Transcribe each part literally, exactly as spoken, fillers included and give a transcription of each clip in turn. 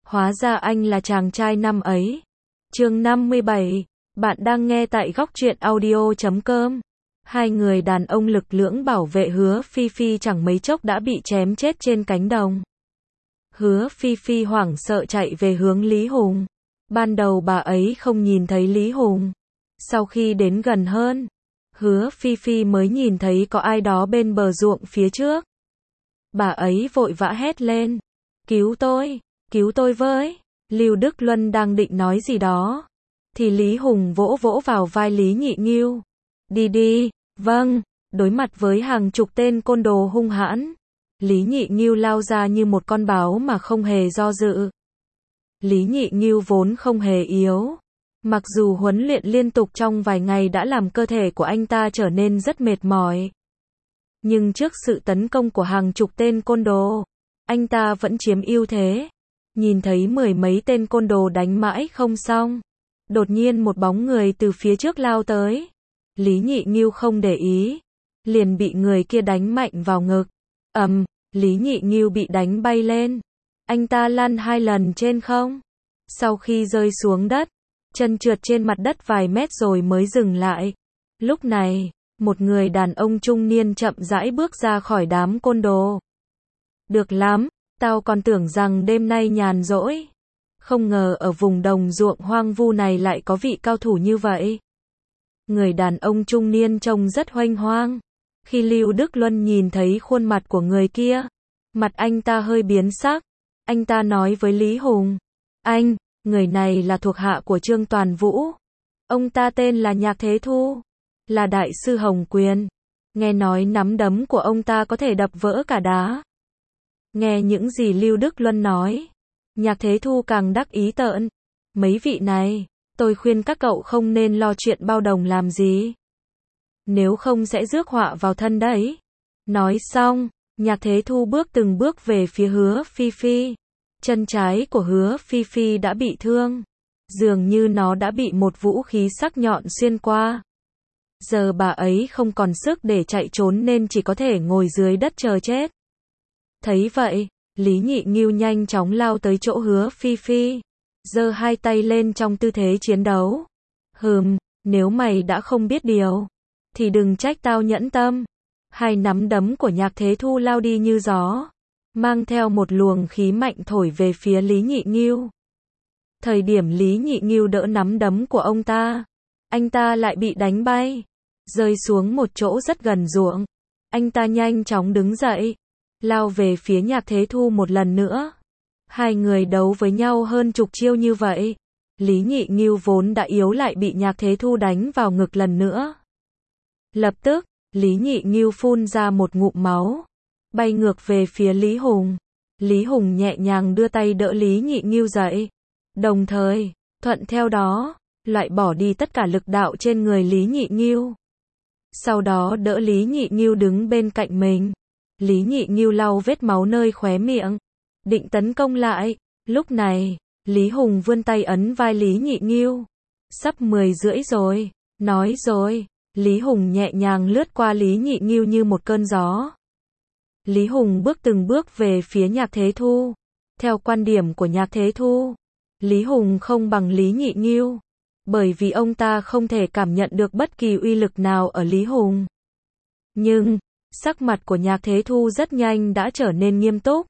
Hóa ra anh là chàng trai năm ấy. Chương năm mươi bảy, bạn đang nghe tại góc truyện audio chấm com. Hai người đàn ông lực lưỡng bảo vệ Hứa Phi Phi chẳng mấy chốc đã bị chém chết trên cánh đồng. Hứa Phi Phi hoảng sợ chạy về hướng Lý Hùng. Ban đầu bà ấy không nhìn thấy Lý Hùng. Sau khi đến gần hơn, Hứa Phi Phi mới nhìn thấy có ai đó bên bờ ruộng phía trước. Bà ấy vội vã hét lên. Cứu tôi, cứu tôi với. Lưu Đức Luân đang định nói gì đó. Thì Lý Hùng vỗ vỗ vào vai Lý Nhị Nghiêu. Đi đi, vâng, đối mặt với hàng chục tên côn đồ hung hãn. Lý Nhị Nghiêu lao ra như một con báo mà không hề do dự. Lý Nhị Nghiêu vốn không hề yếu. Mặc dù huấn luyện liên tục trong vài ngày đã làm cơ thể của anh ta trở nên rất mệt mỏi. Nhưng trước sự tấn công của hàng chục tên côn đồ, anh ta vẫn chiếm ưu thế. Nhìn thấy mười mấy tên côn đồ đánh mãi không xong. Đột nhiên một bóng người từ phía trước lao tới. Lý Nhị Nghiêu không để ý. Liền bị người kia đánh mạnh vào ngực. Ầm, Lý Nhị Nghiêu bị đánh bay lên. Anh ta lăn hai lần trên không. Sau khi rơi xuống đất, chân trượt trên mặt đất vài mét rồi mới dừng lại. Lúc này, một người đàn ông trung niên chậm rãi bước ra khỏi đám côn đồ. Được lắm, tao còn tưởng rằng đêm nay nhàn rỗi. Không ngờ ở vùng đồng ruộng hoang vu này lại có vị cao thủ như vậy. Người đàn ông trung niên trông rất hoành hoang. Khi Lưu Đức Luân nhìn thấy khuôn mặt của người kia, mặt anh ta hơi biến sắc. Anh ta nói với Lý Hùng. Anh, người này là thuộc hạ của Trương Toàn Vũ. Ông ta tên là Nhạc Thế Thu. Là đại sư Hồng Quyền. Nghe nói nắm đấm của ông ta có thể đập vỡ cả đá. Nghe những gì Lưu Đức Luân nói, Nhạc Thế Thu càng đắc ý tợn. Mấy vị này, tôi khuyên các cậu không nên lo chuyện bao đồng làm gì. Nếu không sẽ rước họa vào thân đấy. Nói xong, Nhạc Thế Thu bước từng bước về phía Hứa Phi Phi. Chân trái của Hứa Phi Phi đã bị thương. Dường như nó đã bị một vũ khí sắc nhọn xuyên qua. Giờ bà ấy không còn sức để chạy trốn nên chỉ có thể ngồi dưới đất chờ chết. Thấy vậy, Lý Nhị Nghiêu nhanh chóng lao tới chỗ Hứa Phi Phi. Giơ hai tay lên trong tư thế chiến đấu. Hừm, nếu mày đã không biết điều, thì đừng trách tao nhẫn tâm. Hai nắm đấm của Nhạc Thế Thu lao đi như gió, mang theo một luồng khí mạnh thổi về phía Lý Nhị Nghiêu. Thời điểm Lý Nhị Nghiêu đỡ nắm đấm của ông ta, anh ta lại bị đánh bay, rơi xuống một chỗ rất gần ruộng. Anh ta nhanh chóng đứng dậy, lao về phía Nhạc Thế Thu một lần nữa. Hai người đấu với nhau hơn chục chiêu như vậy. Lý Nhị Nghiêu vốn đã yếu lại bị Nhạc Thế Thu đánh vào ngực lần nữa. Lập tức, Lý Nhị Nghiêu phun ra một ngụm máu, bay ngược về phía Lý Hùng. Lý Hùng nhẹ nhàng đưa tay đỡ Lý Nhị Nghiêu dậy. Đồng thời, thuận theo đó, loại bỏ đi tất cả lực đạo trên người Lý Nhị Nghiêu. Sau đó đỡ Lý Nhị Nghiêu đứng bên cạnh mình. Lý Nhị Nghiêu lau vết máu nơi khóe miệng, định tấn công lại. Lúc này, Lý Hùng vươn tay ấn vai Lý Nhị Nghiêu. Sắp mười rưỡi rồi, nói rồi. Lý Hùng nhẹ nhàng lướt qua Lý Nhị Nghiêu như một cơn gió. Lý Hùng bước từng bước về phía Nhạc Thế Thu. Theo quan điểm của Nhạc Thế Thu, Lý Hùng không bằng Lý Nhị Nghiêu, bởi vì ông ta không thể cảm nhận được bất kỳ uy lực nào ở Lý Hùng. Nhưng, sắc mặt của Nhạc Thế Thu rất nhanh đã trở nên nghiêm túc.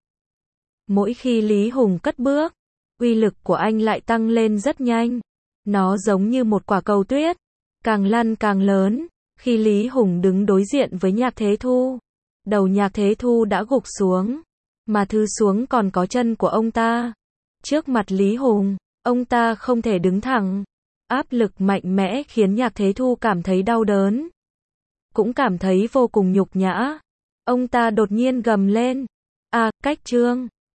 Mỗi khi Lý Hùng cất bước, uy lực của anh lại tăng lên rất nhanh. Nó giống như một quả cầu tuyết, càng lăn càng lớn. Khi Lý Hùng đứng đối diện với Nhạc Thế Thu, đầu Nhạc Thế Thu đã gục xuống, mà thứ xuống còn có chân của ông ta. Trước mặt Lý Hùng, ông ta không thể đứng thẳng. Áp lực mạnh mẽ khiến Nhạc Thế Thu cảm thấy đau đớn, cũng cảm thấy vô cùng nhục nhã. Ông ta đột nhiên gầm lên. À, cách Trương,